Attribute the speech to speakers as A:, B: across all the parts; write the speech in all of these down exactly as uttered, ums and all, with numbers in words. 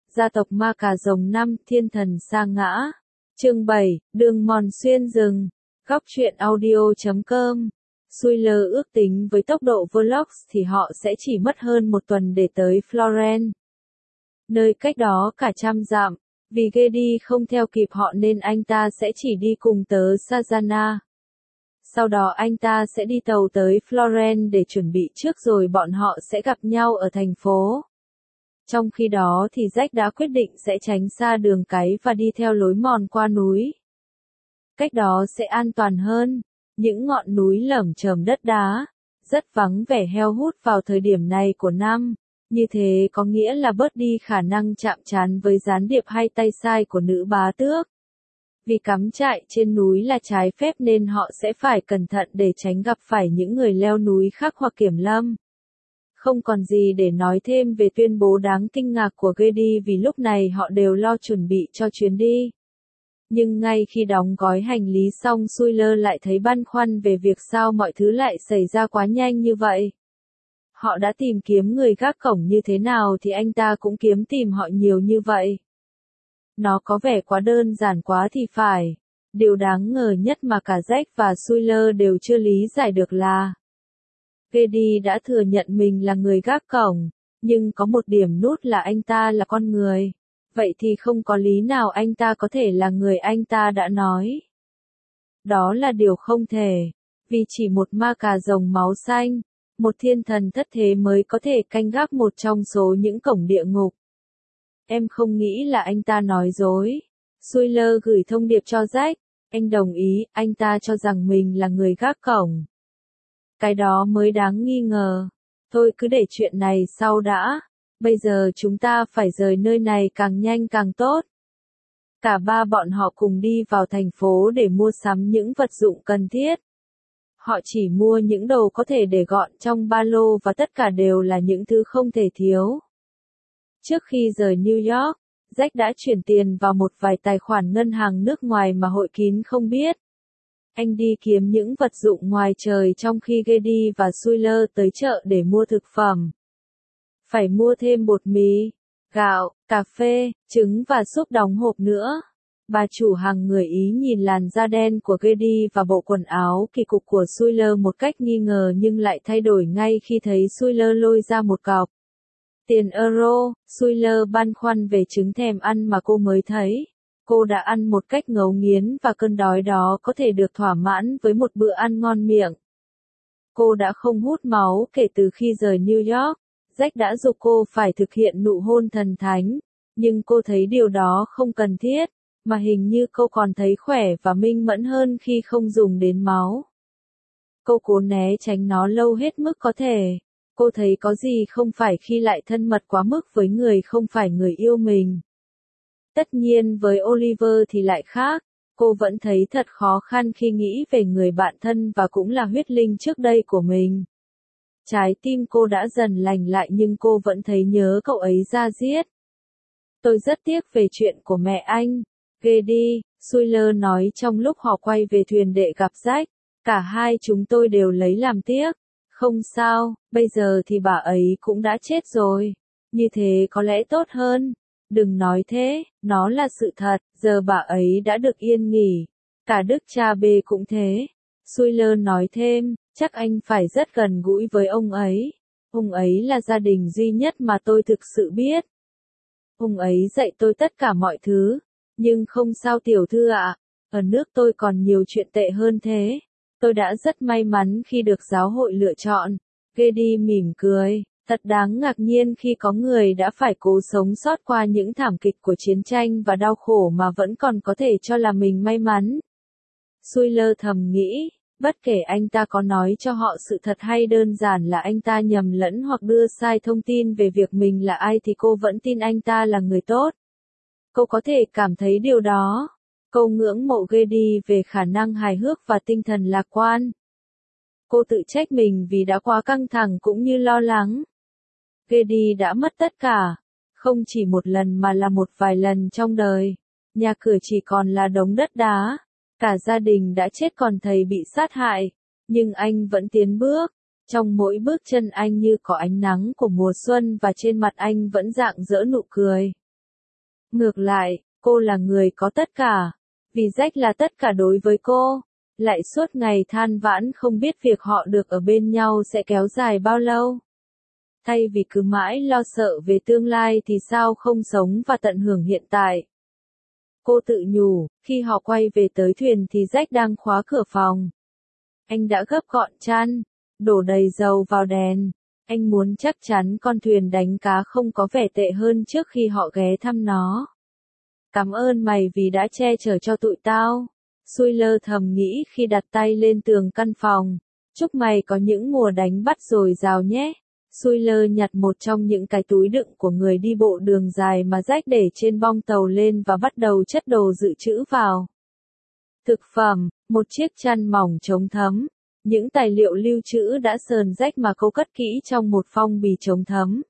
A: Gia tộc ma cà rồng năm, thiên thần sa ngã. Chương bảy, đường mòn xuyên rừng. Góc truyện audio chấm com. Suyler ước tính với tốc độ Vlogs thì họ sẽ chỉ mất hơn một tuần để tới Florence. Nơi cách đó cả trăm dặm, vì Gedi không theo kịp họ nên anh ta sẽ chỉ đi cùng tớ Sajana. Sau đó anh ta sẽ đi tàu tới Florence để chuẩn bị trước rồi bọn họ sẽ gặp nhau ở thành phố. Trong khi đó thì Jack đã quyết định sẽ tránh xa đường cái và đi theo lối mòn qua núi. Cách đó sẽ an toàn hơn. Những ngọn núi lởm chởm đất đá, rất vắng vẻ heo hút vào thời điểm này của năm. Như thế có nghĩa là bớt đi khả năng chạm trán với gián điệp hay tay sai của nữ bá tước. Vì cắm trại trên núi là trái phép nên họ sẽ phải cẩn thận để tránh gặp phải những người leo núi khác hoặc kiểm lâm. Không còn gì để nói thêm về tuyên bố đáng kinh ngạc của Gedi vì lúc này họ đều lo chuẩn bị cho chuyến đi. Nhưng ngay khi đóng gói hành lý xong Suyler lại thấy băn khoăn về việc sao mọi thứ lại xảy ra quá nhanh như vậy. Họ đã tìm kiếm người gác cổng như thế nào thì anh ta cũng kiếm tìm họ nhiều như vậy. Nó có vẻ quá đơn giản quá thì phải. Điều đáng ngờ nhất mà cả Jack và Suyler đều chưa lý giải được là Gedi đã thừa nhận mình là người gác cổng, nhưng có một điểm nút là anh ta là con người. Vậy thì không có lý nào anh ta có thể là người anh ta đã nói. Đó là điều không thể, vì chỉ một ma cà rồng máu xanh, một thiên thần thất thế mới có thể canh gác một trong số những cổng địa ngục. Em không nghĩ là anh ta nói dối. Suyler gửi thông điệp cho Jack, anh đồng ý, anh ta cho rằng mình là người gác cổng. Cái đó mới đáng nghi ngờ. Thôi cứ để chuyện này sau đã. Bây giờ chúng ta phải rời nơi này càng nhanh càng tốt. Cả ba bọn họ cùng đi vào thành phố để mua sắm những vật dụng cần thiết. Họ chỉ mua những đồ có thể để gọn trong ba lô và tất cả đều là những thứ không thể thiếu. Trước khi rời New York, Jack đã chuyển tiền vào một vài tài khoản ngân hàng nước ngoài mà hội kín không biết. Anh đi kiếm những vật dụng ngoài trời trong khi Gedi và Suyler tới chợ để mua thực phẩm. Phải mua thêm bột mì, gạo, cà phê, trứng và súp đóng hộp nữa. Bà chủ hàng người Ý nhìn làn da đen của Gedi và bộ quần áo kỳ cục của Suyler một cách nghi ngờ nhưng lại thay đổi ngay khi thấy Suyler lôi ra một cọc tiền euro. Suyler băn khoăn về trứng thèm ăn mà cô mới thấy. Cô đã ăn một cách ngấu nghiến và cơn đói đó có thể được thỏa mãn với một bữa ăn ngon miệng. Cô đã không hút máu kể từ khi rời New York. Jack đã giục cô phải thực hiện nụ hôn thần thánh, nhưng cô thấy điều đó không cần thiết, mà hình như cô còn thấy khỏe và minh mẫn hơn khi không dùng đến máu. Cô cố né tránh nó lâu hết mức có thể. Cô thấy có gì không phải khi lại thân mật quá mức với người không phải người yêu mình. Tất nhiên với Oliver thì lại khác, cô vẫn thấy thật khó khăn khi nghĩ về người bạn thân và cũng là huyết linh trước đây của mình. Trái tim cô đã dần lành lại nhưng cô vẫn thấy nhớ cậu ấy ra diết. Tôi rất tiếc về chuyện của mẹ anh, Gedi, Suyler nói trong lúc họ quay về thuyền để gặp Jack. Cả hai chúng tôi đều lấy làm tiếc. Không sao, bây giờ thì bà ấy cũng đã chết rồi. Như thế có lẽ tốt hơn. Đừng nói thế, nó là sự thật, giờ bà ấy đã được yên nghỉ. Cả Đức cha bê cũng thế. Suyler nói thêm, chắc anh phải rất gần gũi với ông ấy. Ông ấy là gia đình duy nhất mà tôi thực sự biết. Ông ấy dạy tôi tất cả mọi thứ. Nhưng không sao tiểu thư ạ, ở nước tôi còn nhiều chuyện tệ hơn thế. Tôi đã rất may mắn khi được giáo hội lựa chọn. Gedi mỉm cười, thật đáng ngạc nhiên khi có người đã phải cố sống sót qua những thảm kịch của chiến tranh và đau khổ mà vẫn còn có thể cho là mình may mắn. Suyler thầm nghĩ, bất kể anh ta có nói cho họ sự thật hay đơn giản là anh ta nhầm lẫn hoặc đưa sai thông tin về việc mình là ai thì cô vẫn tin anh ta là người tốt. Cô có thể cảm thấy điều đó. Cô ngưỡng mộ Gedi về khả năng hài hước và tinh thần lạc quan. Cô tự trách mình vì đã quá căng thẳng cũng như lo lắng. Gedi đã mất tất cả. Không chỉ một lần mà là một vài lần trong đời. Nhà cửa chỉ còn là đống đất đá. Cả gia đình đã chết còn thầy bị sát hại. Nhưng anh vẫn tiến bước. Trong mỗi bước chân anh như có ánh nắng của mùa xuân và trên mặt anh vẫn rạng rỡ nụ cười. Ngược lại, cô là người có tất cả. Vì Jack là tất cả đối với cô. Lại suốt ngày than vãn không biết việc họ được ở bên nhau sẽ kéo dài bao lâu. Thay vì cứ mãi lo sợ về tương lai thì sao không sống và tận hưởng hiện tại. Cô tự nhủ, khi họ quay về tới thuyền thì Jack đang khóa cửa phòng. Anh đã gấp gọn chăn, đổ đầy dầu vào đèn. Anh muốn chắc chắn con thuyền đánh cá không có vẻ tệ hơn trước khi họ ghé thăm nó. Cảm ơn mày vì đã che chở cho tụi tao. Suyler thầm nghĩ khi đặt tay lên tường căn phòng. Chúc mày có những mùa đánh bắt dồi dào nhé. Suyler nhặt một trong những cái túi đựng của người đi bộ đường dài mà Jack để trên bong tàu lên và bắt đầu chất đồ dự trữ vào. Thực phẩm, một chiếc chăn mỏng chống thấm, những tài liệu lưu trữ đã sờn rách mà cô cất kỹ trong một phong bì chống thấm.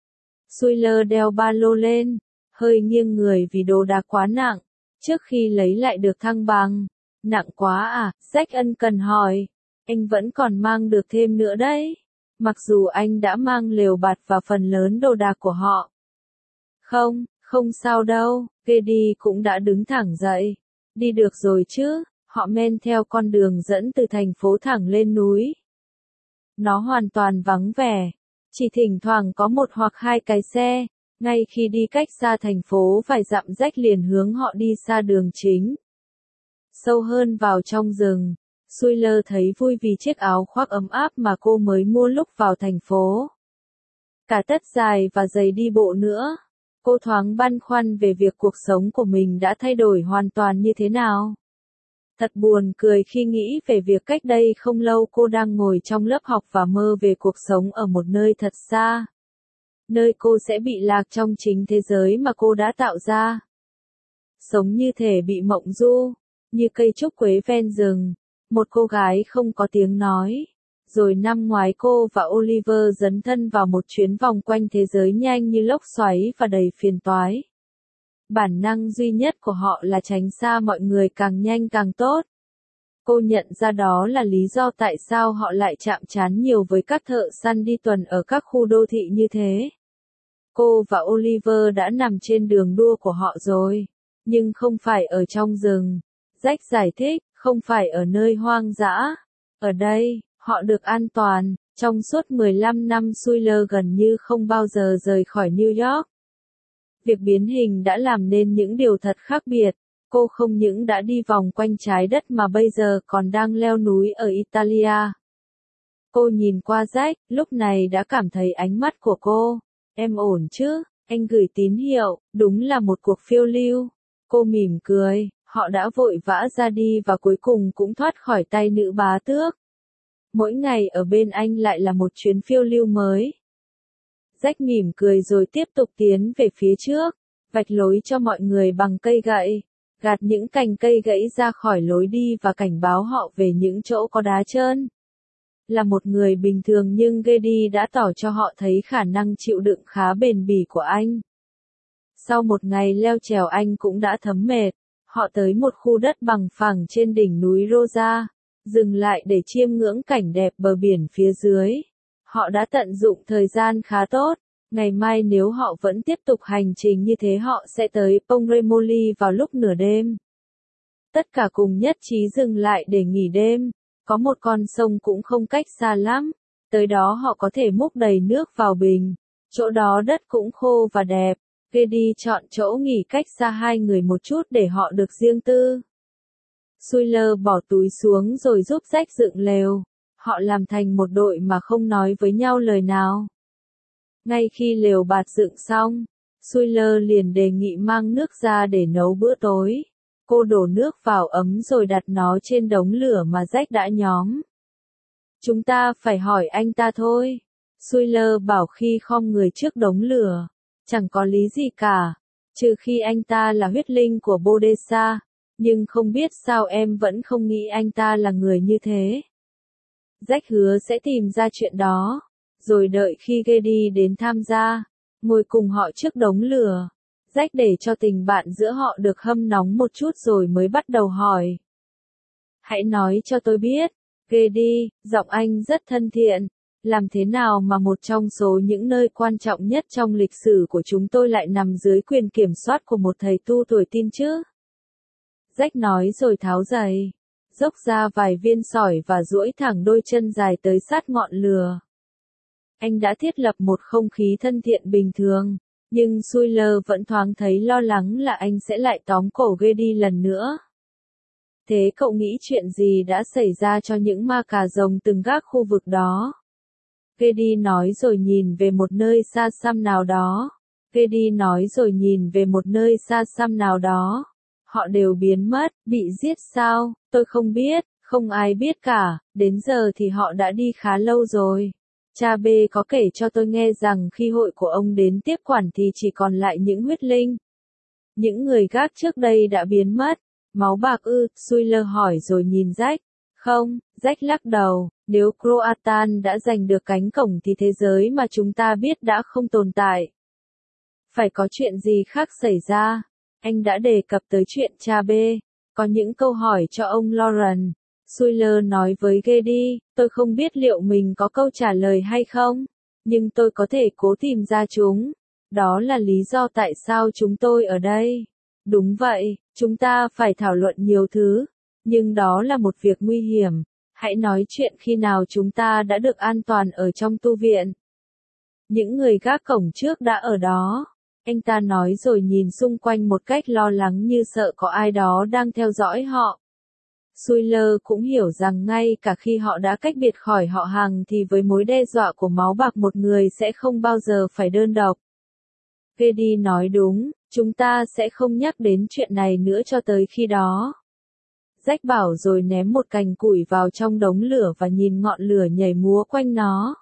A: Suyler đeo ba lô lên, hơi nghiêng người vì đồ đạc quá nặng, trước khi lấy lại được thăng bằng. Nặng quá à, Jack ân cần hỏi. Anh vẫn còn mang được thêm nữa đấy. Mặc dù anh đã mang lều bạt và phần lớn đồ đạc của họ. Không, không sao đâu, Gedi cũng đã đứng thẳng dậy. Đi được rồi chứ, họ men theo con đường dẫn từ thành phố thẳng lên núi. Nó hoàn toàn vắng vẻ, chỉ thỉnh thoảng có một hoặc hai cái xe. Ngay khi đi cách xa thành phố vài dặm Jack liền hướng họ đi xa đường chính. Sâu hơn vào trong rừng, Suyler thấy vui vì chiếc áo khoác ấm áp mà cô mới mua lúc vào thành phố. Cả tất dài và giày đi bộ nữa. Cô thoáng băn khoăn về việc cuộc sống của mình đã thay đổi hoàn toàn như thế nào. Thật buồn cười khi nghĩ về việc cách đây không lâu cô đang ngồi trong lớp học và mơ về cuộc sống ở một nơi thật xa. Nơi cô sẽ bị lạc trong chính thế giới mà cô đã tạo ra. Sống như thể bị mộng du, như cây trúc quế ven rừng, một cô gái không có tiếng nói. Rồi năm ngoái cô và Oliver dấn thân vào một chuyến vòng quanh thế giới nhanh như lốc xoáy và đầy phiền toái. Bản năng duy nhất của họ là tránh xa mọi người càng nhanh càng tốt. Cô nhận ra đó là lý do tại sao họ lại chạm trán nhiều với các thợ săn đi tuần ở các khu đô thị như thế. Cô và Oliver đã nằm trên đường đua của họ rồi, nhưng không phải ở trong rừng. Jack giải thích, không phải ở nơi hoang dã. Ở đây, họ được an toàn. Trong suốt mười lăm năm Suyler gần như không bao giờ rời khỏi New York. Việc biến hình đã làm nên những điều thật khác biệt. Cô không những đã đi vòng quanh trái đất mà bây giờ còn đang leo núi ở Italia. Cô nhìn qua Jack, lúc này đã cảm thấy ánh mắt của cô. Em ổn chứ? Anh gửi tín hiệu, đúng là một cuộc phiêu lưu. Cô mỉm cười, họ đã vội vã ra đi và cuối cùng cũng thoát khỏi tay nữ bá tước. Mỗi ngày ở bên anh lại là một chuyến phiêu lưu mới. Jack mỉm cười rồi tiếp tục tiến về phía trước, vạch lối cho mọi người bằng cây gậy, gạt những cành cây gãy ra khỏi lối đi và cảnh báo họ về những chỗ có đá trơn. Là một người bình thường nhưng Gedi đã tỏ cho họ thấy khả năng chịu đựng khá bền bỉ của anh. Sau một ngày leo trèo anh cũng đã thấm mệt, họ tới một khu đất bằng phẳng trên đỉnh núi Rosa, dừng lại để chiêm ngưỡng cảnh đẹp bờ biển phía dưới. Họ đã tận dụng thời gian khá tốt, ngày mai nếu họ vẫn tiếp tục hành trình như thế họ sẽ tới Pongremoli vào lúc nửa đêm. Tất cả cùng nhất trí dừng lại để nghỉ đêm. Có một con sông cũng không cách xa lắm, tới đó họ có thể múc đầy nước vào bình, chỗ đó đất cũng khô và đẹp. Gedi chọn chỗ nghỉ cách xa hai người một chút để họ được riêng tư. Suyler bỏ túi xuống rồi giúp Jack dựng lều, họ làm thành một đội mà không nói với nhau lời nào. Ngay khi lều bạt dựng xong, Suyler liền đề nghị mang nước ra để nấu bữa tối. Cô đổ nước vào ấm rồi đặt nó trên đống lửa mà Jack đã nhóm. Chúng ta phải hỏi anh ta thôi. Suyler bảo khi khom người trước đống lửa. Chẳng có lý gì cả. Trừ khi anh ta là huyết linh của Bodesa. Nhưng không biết sao em vẫn không nghĩ anh ta là người như thế. Jack hứa sẽ tìm ra chuyện đó. Rồi đợi khi Gedi đến tham gia. Ngồi cùng họ trước đống lửa. Jack để cho tình bạn giữa họ được hâm nóng một chút rồi mới bắt đầu hỏi. Hãy nói cho tôi biết, Gedi, giọng anh rất thân thiện, Làm thế nào mà một trong số những nơi quan trọng nhất trong lịch sử của chúng tôi lại nằm dưới quyền kiểm soát của một thầy tu tuổi teen chứ? Jack nói rồi tháo giày, dốc ra vài viên sỏi và duỗi thẳng đôi chân dài tới sát ngọn lửa. Anh đã thiết lập một không khí thân thiện bình thường, nhưng Sawyer vẫn thoáng thấy lo lắng là anh sẽ lại tóm cổ Grady lần nữa. Thế cậu nghĩ chuyện gì đã xảy ra cho những ma cà rồng từng gác khu vực đó? Grady nói rồi nhìn về một nơi xa xăm nào đó. Grady nói rồi nhìn về một nơi xa xăm nào đó. Họ đều biến mất, bị giết sao? Tôi không biết, không ai biết cả, đến giờ thì họ đã đi khá lâu rồi. Cha B có kể cho tôi nghe rằng khi hội của ông đến tiếp quản thì chỉ còn lại những huyết linh. Những người gác trước đây đã biến mất. Máu bạc ư? Sawyer hỏi rồi nhìn Jack. Không, Jack lắc đầu, nếu Croatan đã giành được cánh cổng thì thế giới mà chúng ta biết đã không tồn tại. Phải có chuyện gì khác xảy ra. Anh đã đề cập tới chuyện cha B. Có những câu hỏi cho ông Lauren. Sawyer nói với Grady, tôi không biết liệu mình có câu trả lời hay không, nhưng tôi có thể cố tìm ra chúng. Đó là lý do tại sao chúng tôi ở đây. Đúng vậy, chúng ta phải thảo luận nhiều thứ, nhưng đó là một việc nguy hiểm. Hãy nói chuyện khi nào chúng ta đã được an toàn ở trong tu viện. Những người gác cổng trước đã ở đó. Anh ta nói rồi nhìn xung quanh một cách lo lắng như sợ có ai đó đang theo dõi họ. Sawyer cũng hiểu rằng ngay cả khi họ đã cách biệt khỏi họ hàng thì với mối đe dọa của máu bạc một người sẽ không bao giờ phải đơn độc. Grady nói đúng, chúng ta sẽ không nhắc đến chuyện này nữa cho tới khi đó. Jack bảo rồi ném một cành củi vào trong đống lửa và nhìn ngọn lửa nhảy múa quanh nó.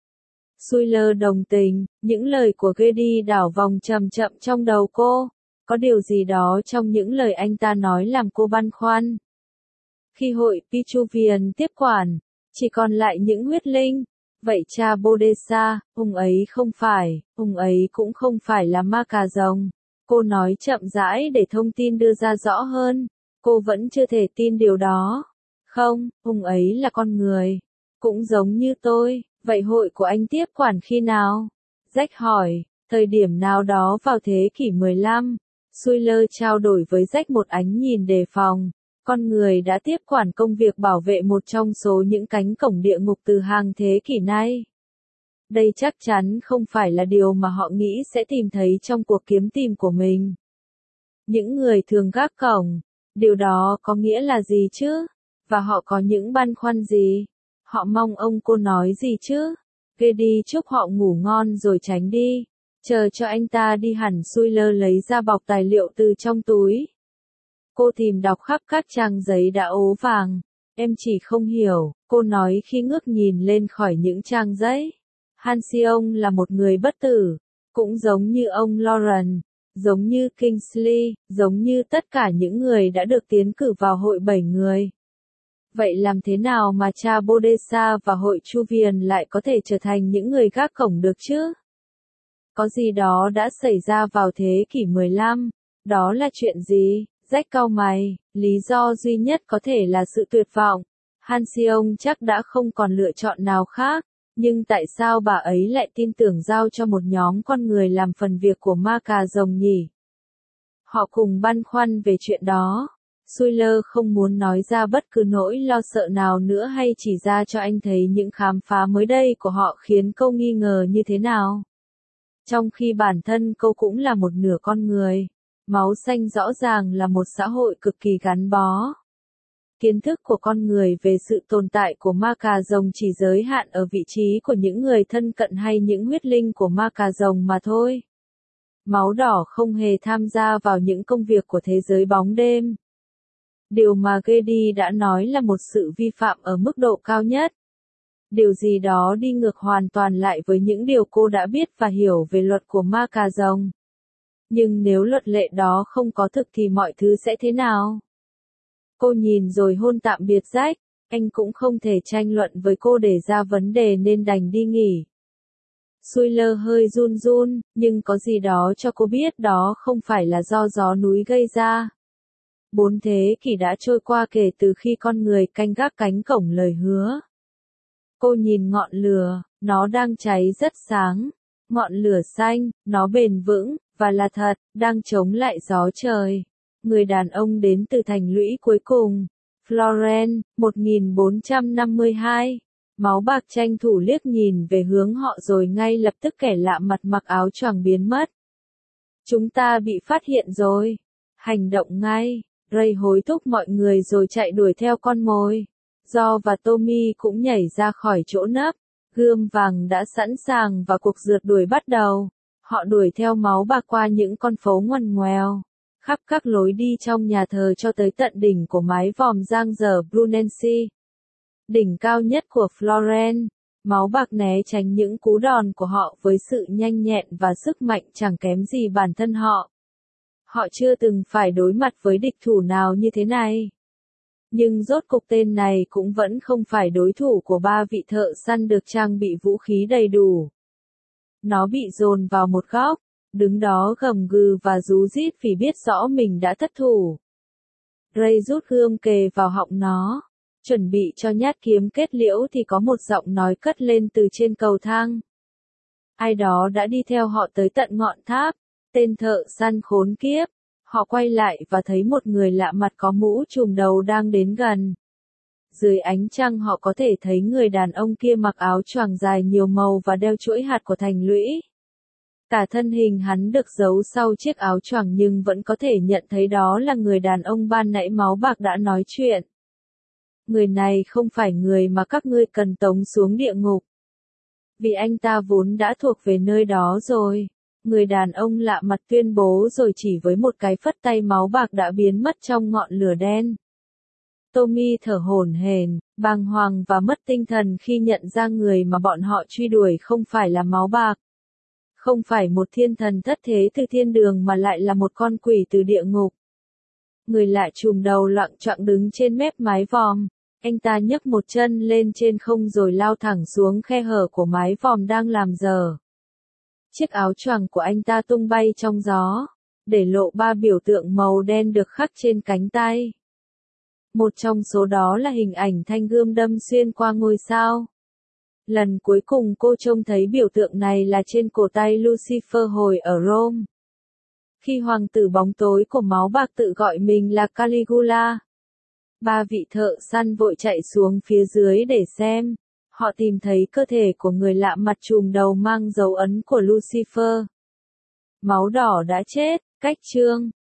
A: Sawyer đồng tình, những lời của Grady đảo vòng chậm chậm trong đầu cô. Có điều gì đó trong những lời anh ta nói làm cô băn khoăn. Khi hội Pitruvian tiếp quản, chỉ còn lại những huyết linh. Vậy cha Bodesa, ông ấy không phải, ông ấy cũng không phải là ma cà rồng. Cô nói chậm rãi để thông tin đưa ra rõ hơn. Cô vẫn chưa thể tin điều đó. Không, ông ấy là con người. Cũng giống như tôi. Vậy hội của anh tiếp quản khi nào? Jack hỏi, thời điểm nào đó vào thế kỷ mười lăm. Sawyer trao đổi với Jack một ánh nhìn đề phòng. Con người đã tiếp quản công việc bảo vệ một trong số những cánh cổng địa ngục từ hàng thế kỷ nay. Đây chắc chắn không phải là điều mà họ nghĩ sẽ tìm thấy trong cuộc kiếm tìm của mình. Những người thường gác cổng, điều đó có nghĩa là gì chứ? Và họ có những băn khoăn gì? Họ mong ông cô nói gì chứ? Grady chúc họ ngủ ngon rồi tránh đi. Chờ cho anh ta đi hẳn. Sawyer lấy ra bọc tài liệu từ trong túi. Cô tìm đọc khắp các trang giấy đã ố vàng. Em chỉ không hiểu, cô nói khi ngước nhìn lên khỏi những trang giấy. Halcyon là một người bất tử, cũng giống như ông Lauren, giống như Kingsley, giống như tất cả những người đã được tiến cử vào hội bảy người. Vậy làm thế nào mà cha Bodesa và hội Chuvian lại có thể trở thành những người gác cổng được chứ? Có gì đó đã xảy ra vào thế kỷ mười lăm, đó là chuyện gì? Jack cau mày, lý do duy nhất có thể là sự tuyệt vọng. Halcyon chắc đã không còn lựa chọn nào khác, nhưng tại sao bà ấy lại tin tưởng giao cho một nhóm con người làm phần việc của ma cà rồng nhỉ? Họ cùng băn khoăn về chuyện đó. Sawyer không muốn nói ra bất cứ nỗi lo sợ nào nữa hay chỉ ra cho anh thấy những khám phá mới đây của họ khiến cô nghi ngờ như thế nào. Trong khi bản thân cô cũng là một nửa con người. Máu xanh rõ ràng là một xã hội cực kỳ gắn bó. Kiến thức của con người về sự tồn tại của ma cà rồng chỉ giới hạn ở vị trí của những người thân cận hay những huyết linh của ma cà rồng mà thôi. Máu đỏ không hề tham gia vào những công việc của thế giới bóng đêm. Điều mà Grady đã nói là một sự vi phạm ở mức độ cao nhất. Điều gì đó đi ngược hoàn toàn lại với những điều cô đã biết và hiểu về luật của ma cà rồng. Nhưng nếu luật lệ đó không có thực thì mọi thứ sẽ thế nào? Cô nhìn rồi hôn tạm biệt Jack, anh cũng không thể tranh luận với cô để ra vấn đề nên đành đi nghỉ. Sawyer hơi run run, nhưng có gì đó cho cô biết đó không phải là do gió núi gây ra. Bốn thế kỷ đã trôi qua kể từ khi con người canh gác cánh cổng lời hứa. Cô nhìn ngọn lửa, Nó đang cháy rất sáng. Ngọn lửa xanh, nó bền vững, và là thật, đang chống lại gió trời. Người đàn ông đến từ thành lũy cuối cùng. Florence, một nghìn bốn trăm năm mươi hai. Máu bạc tranh thủ liếc nhìn về hướng họ rồi ngay lập tức kẻ lạ mặt mặc áo choàng biến mất. Chúng ta bị phát hiện rồi. Hành động ngay. Ray hối thúc mọi người rồi chạy đuổi theo con mồi. Jo và Tommy cũng nhảy ra khỏi chỗ nấp. Gươm vàng đã sẵn sàng và cuộc rượt đuổi bắt đầu. Họ đuổi theo máu bạc qua những con phố ngoằn ngoèo, khắp các lối đi trong nhà thờ cho tới tận đỉnh của mái vòm giang dở Brunelleschi. Đỉnh cao nhất của Florence, máu bạc né tránh những cú đòn của họ với sự nhanh nhẹn và sức mạnh chẳng kém gì bản thân họ. Họ chưa từng phải đối mặt với địch thủ nào như thế này. Nhưng rốt cục tên này cũng vẫn không phải đối thủ của ba vị thợ săn được trang bị vũ khí đầy đủ. Nó bị dồn vào một góc, đứng đó gầm gừ và rú rít vì biết rõ mình đã thất thủ. Ray rút gươm kề vào họng nó, chuẩn bị cho nhát kiếm kết liễu thì có một giọng nói cất lên từ trên cầu thang. Ai đó đã đi theo họ tới tận ngọn tháp, tên thợ săn khốn kiếp. Họ quay lại và thấy một người lạ mặt có mũ trùm đầu đang đến gần. Dưới ánh trăng họ có thể thấy người đàn ông kia mặc áo choàng dài nhiều màu và đeo chuỗi hạt của thành lũy. Cả thân hình hắn được giấu sau chiếc áo choàng nhưng vẫn có thể nhận thấy đó là người đàn ông ban nãy máu bạc đã nói chuyện. Người này không phải người mà các ngươi cần tống xuống địa ngục. Vì anh ta vốn đã thuộc về nơi đó rồi. Người đàn ông lạ mặt tuyên bố rồi chỉ với một cái phất tay máu bạc đã biến mất trong ngọn lửa đen. Tommy thở hổn hển, bàng hoàng và mất tinh thần khi nhận ra người mà bọn họ truy đuổi không phải là máu bạc. Không phải một thiên thần thất thế từ thiên đường mà lại là một con quỷ từ địa ngục. Người lạ trùm đầu loạng choạng đứng trên mép mái vòm. Anh ta nhấc một chân lên trên không rồi lao thẳng xuống khe hở của mái vòm đang làm dở. Chiếc áo choàng của anh ta tung bay trong gió, để lộ ba biểu tượng màu đen được khắc trên cánh tay. Một trong số đó là hình ảnh thanh gươm đâm xuyên qua ngôi sao. Lần cuối cùng cô trông thấy biểu tượng này là trên cổ tay Lucifer hồi ở Rome. Khi hoàng tử bóng tối của máu bạc tự gọi mình là Caligula. Ba vị thợ săn vội chạy xuống phía dưới để xem. Họ tìm thấy cơ thể của người lạ mặt trùm đầu mang dấu ấn của Lucifer. Máu đỏ đã chết, cách chương.